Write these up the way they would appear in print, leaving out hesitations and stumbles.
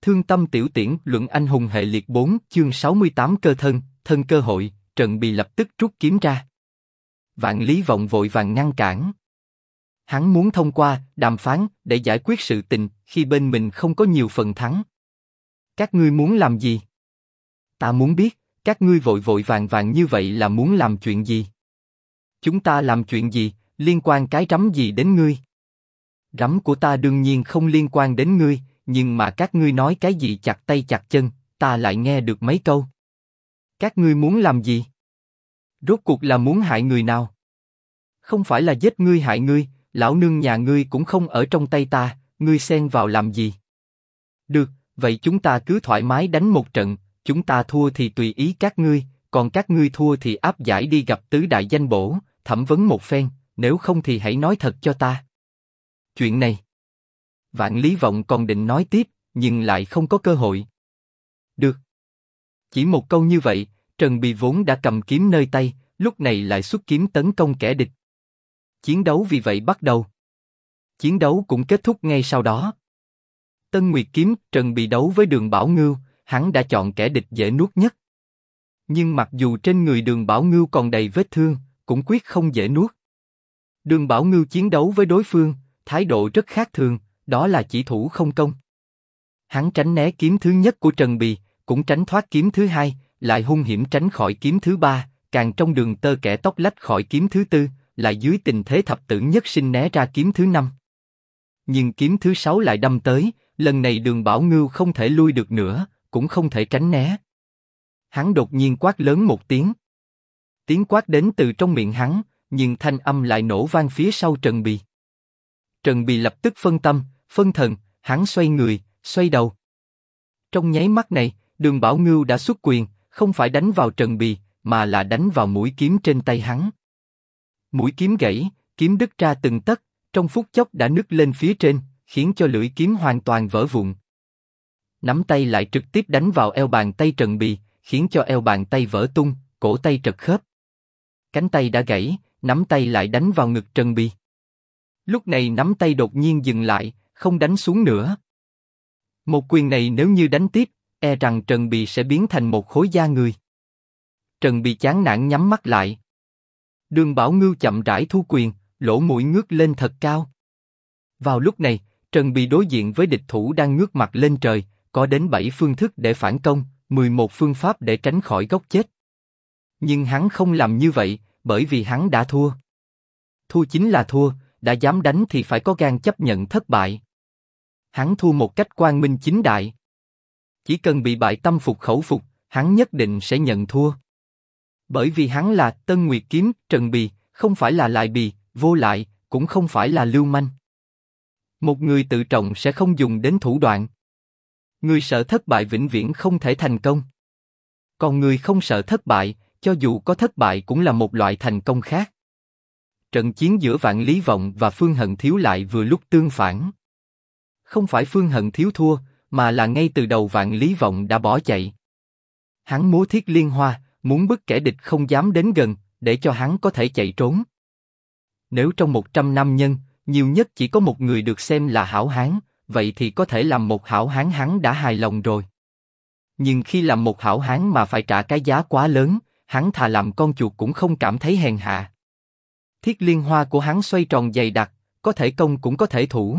Thương tâm tiểu tiễn luận anh hùng hệ liệt 4 chương 68 cơ thân, thân cơ hội, Trần Bì lập tức rút kiếm ra. Vạn Lý Vọng vội vàng ngăn cản. Hắn muốn thông qua đàm phán để giải quyết sự tình khi bên mình không có nhiều phần thắng. Các ngươi muốn làm gì? Ta muốn biết, các ngươi vội vội vàng vàng như vậy là muốn làm chuyện gì? Chúng ta làm chuyện gì, liên quan cái rắm gì đến ngươi? Rắm của ta đương nhiên không liên quan đến ngươi, nhưng mà các ngươi nói cái gì chặt tay chặt chân, ta lại nghe được mấy câu. Các ngươi muốn làm gì? Rốt cuộc là muốn hại người nào? Không phải là giết ngươi hại ngươi, lão nương nhà ngươi cũng không ở trong tay ta, ngươi xen vào làm gì? Được, vậy chúng ta cứ thoải mái đánh một trận, chúng ta thua thì tùy ý các ngươi, còn các ngươi thua thì áp giải đi gặp tứ đại danh bổ, thẩm vấn một phen, nếu không thì hãy nói thật cho ta. Chuyện này, Vạn Lý Vọng còn định nói tiếp, nhưng lại không có cơ hội. Được. Chỉ một câu như vậy, Trần Bì vốn đã cầm kiếm nơi tay, lúc này lại xuất kiếm tấn công kẻ địch. Chiến đấu vì vậy bắt đầu. Chiến đấu cũng kết thúc ngay sau đó. Tân Nguyệt kiếm, Trần Bì đấu với Đường Bảo Ngưu, hắn đã chọn kẻ địch dễ nuốt nhất. Nhưng mặc dù trên người Đường Bảo Ngưu còn đầy vết thương, cũng quyết không dễ nuốt. Đường Bảo Ngưu chiến đấu với đối phương, thái độ rất khác thường, đó là chỉ thủ không công. Hắn tránh né kiếm thứ nhất của Trần Bì, cũng tránh thoát kiếm thứ hai, lại hung hiểm tránh khỏi kiếm thứ ba, càng trong đường tơ kẻ tóc lách khỏi kiếm thứ tư, lại dưới tình thế thập tử nhất sinh né ra kiếm thứ năm. Nhưng kiếm thứ sáu lại đâm tới, lần này Đường Bảo Ngưu không thể lui được nữa, cũng không thể tránh né. Hắn đột nhiên quát lớn một tiếng. Tiếng quát đến từ trong miệng hắn, nhưng thanh âm lại nổ vang phía sau Trần Bì. Trần Bì lập tức phân tâm, phân thần, hắn xoay người, xoay đầu. Trong nháy mắt này, Đường Bảo Ngưu đã xuất quyền, không phải đánh vào Trần Bì, mà là đánh vào mũi kiếm trên tay hắn. Mũi kiếm gãy, kiếm đứt ra từng tấc, trong phút chốc đã nứt lên phía trên, khiến cho lưỡi kiếm hoàn toàn vỡ vụn. Nắm tay lại trực tiếp đánh vào eo bàn tay Trần Bì, khiến cho eo bàn tay vỡ tung, cổ tay trật khớp. Cánh tay đã gãy, nắm tay lại đánh vào ngực Trần Bì. Lúc này nắm tay đột nhiên dừng lại, không đánh xuống nữa. Một quyền này nếu như đánh tiếp, e rằng Trần Bì sẽ biến thành một khối da người. Trần Bì chán nản nhắm mắt lại. Đường Bảo Ngưu chậm rãi thu quyền, lỗ mũi ngước lên thật cao. Vào lúc này, Trần Bì đối diện với địch thủ đang ngước mặt lên trời, có đến 7 phương thức để phản công, 11 phương pháp để tránh khỏi góc chết. Nhưng hắn không làm như vậy, bởi vì hắn đã thua. Thua chính là thua, đã dám đánh thì phải có gan chấp nhận thất bại. Hắn thua một cách quang minh chính đại. Chỉ cần bị bại tâm phục khẩu phục, hắn nhất định sẽ nhận thua. Bởi vì hắn là Tân Nguyệt kiếm, Trần Bì, không phải là Lại Bì, Vô Lại, cũng không phải là lưu manh. Một người tự trọng sẽ không dùng đến thủ đoạn. Người sợ thất bại vĩnh viễn không thể thành công. Còn người không sợ thất bại, cho dù có thất bại cũng là một loại thành công khác. Trận chiến giữa Vạn Lý Vọng và Phương Hận Thiếu lại vừa lúc tương phản. Không phải Phương Hận Thiếu thua, mà là ngay từ đầu Vạn Lý Vọng đã bỏ chạy. Hắn múa thiết liên hoa, muốn bức kẻ địch không dám đến gần, để cho hắn có thể chạy trốn. Nếu trong 100 nam nhân, nhiều nhất chỉ có một người được xem là hảo hán, vậy thì có thể làm một hảo hán hắn đã hài lòng rồi. Nhưng khi làm một hảo hán mà phải trả cái giá quá lớn, hắn thà làm con chuột cũng không cảm thấy hèn hạ. Thiết liên hoa của hắn xoay tròn dày đặc, có thể công cũng có thể thủ.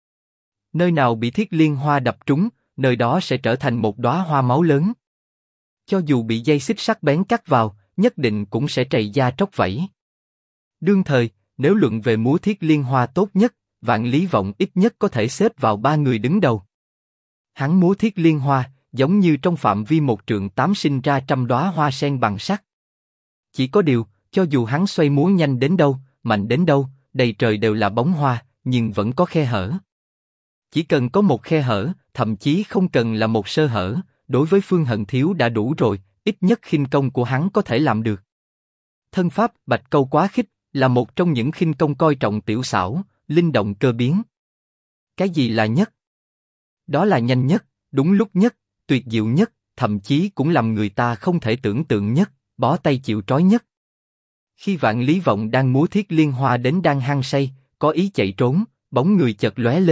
Nơi nào bị thiết liên hoa đập trúng, nơi đó sẽ trở thành một đóa hoa máu lớn. Cho dù bị dây xích sắc bén cắt vào, nhất định cũng sẽ trầy da tróc vảy. Đương thời, nếu luận về múa thiết liên hoa tốt nhất, Vạn Lý Vọng ít nhất có thể xếp vào 3 người đứng đầu. Hắn múa thiết liên hoa, giống như trong phạm vi 1 trượng 8 sinh ra trăm đóa hoa sen bằng sắt. Chỉ có điều, cho dù hắn xoay múa nhanh đến đâu, mạnh đến đâu, đầy trời đều là bóng hoa, nhưng vẫn có khe hở. Chỉ cần có một khe hở, thậm chí không cần là một sơ hở, đối với Phương Hận Thiếu đã đủ rồi, ít nhất khinh công của hắn có thể làm được. Thân pháp Bạch Câu Quá Khích là một trong những khinh công coi trọng tiểu xảo, linh động cơ biến. Cái gì là nhất? Đó là nhanh nhất, đúng lúc nhất, tuyệt diệu nhất, thậm chí cũng làm người ta không thể tưởng tượng nhất, bó tay chịu trói nhất. Khi Vạn Lý Vọng đang múa thiết liên hoa đến đang hăng say, có ý chạy trốn, bóng người chợt lóe lên,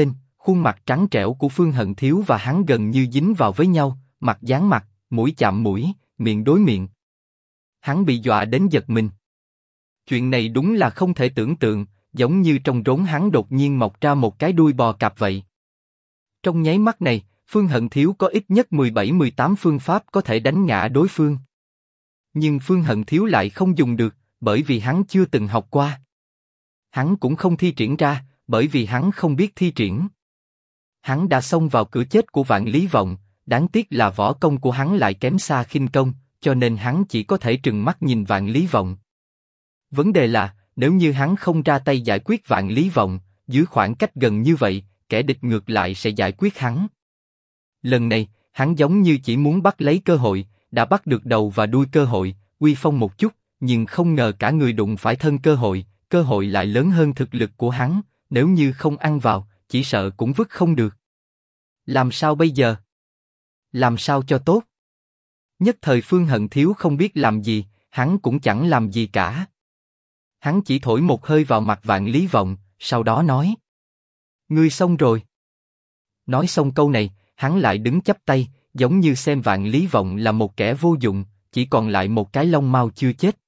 Khuôn mặt trắng trẻo của Phương Hận Thiếu và hắn gần như dính vào với nhau, mặt dán mặt, mũi chạm mũi, miệng đối miệng. Hắn bị dọa đến giật mình. Chuyện này đúng là không thể tưởng tượng, giống như trong rốn hắn đột nhiên mọc ra một cái đuôi bò cạp vậy. Trong nháy mắt này, Phương Hận Thiếu có ít nhất 17-18 phương pháp có thể đánh ngã đối phương. Nhưng Phương Hận Thiếu lại không dùng được, bởi vì hắn chưa từng học qua. Hắn cũng không thi triển ra, bởi vì hắn không biết thi triển. Hắn đã xông vào cửa chết của Vạn Lý Vọng, đáng tiếc là võ công của hắn lại kém xa khinh công, cho nên hắn chỉ có thể trừng mắt nhìn Vạn Lý Vọng. Vấn đề là, nếu như hắn không ra tay giải quyết Vạn Lý Vọng, dưới khoảng cách gần như vậy, kẻ địch ngược lại sẽ giải quyết hắn. Lần này, hắn giống như chỉ muốn bắt lấy cơ hội, đã bắt được đầu và đuôi cơ hội, uy phong một chút, nhưng không ngờ cả người đụng phải thân cơ hội lại lớn hơn thực lực của hắn, nếu như không ăn vào, chỉ sợ cũng vứt không được. Làm sao bây giờ? Làm sao cho tốt? Nhất thời Phương Hận Thiếu không biết làm gì, hắn cũng chẳng làm gì cả. Hắn chỉ thổi một hơi vào mặt Vạn Lý Vọng, sau đó nói: "Ngươi xong rồi." Nói xong câu này, hắn lại đứng chắp tay, giống như xem Vạn Lý Vọng là một kẻ vô dụng, chỉ còn lại một cái lông mao chưa chết.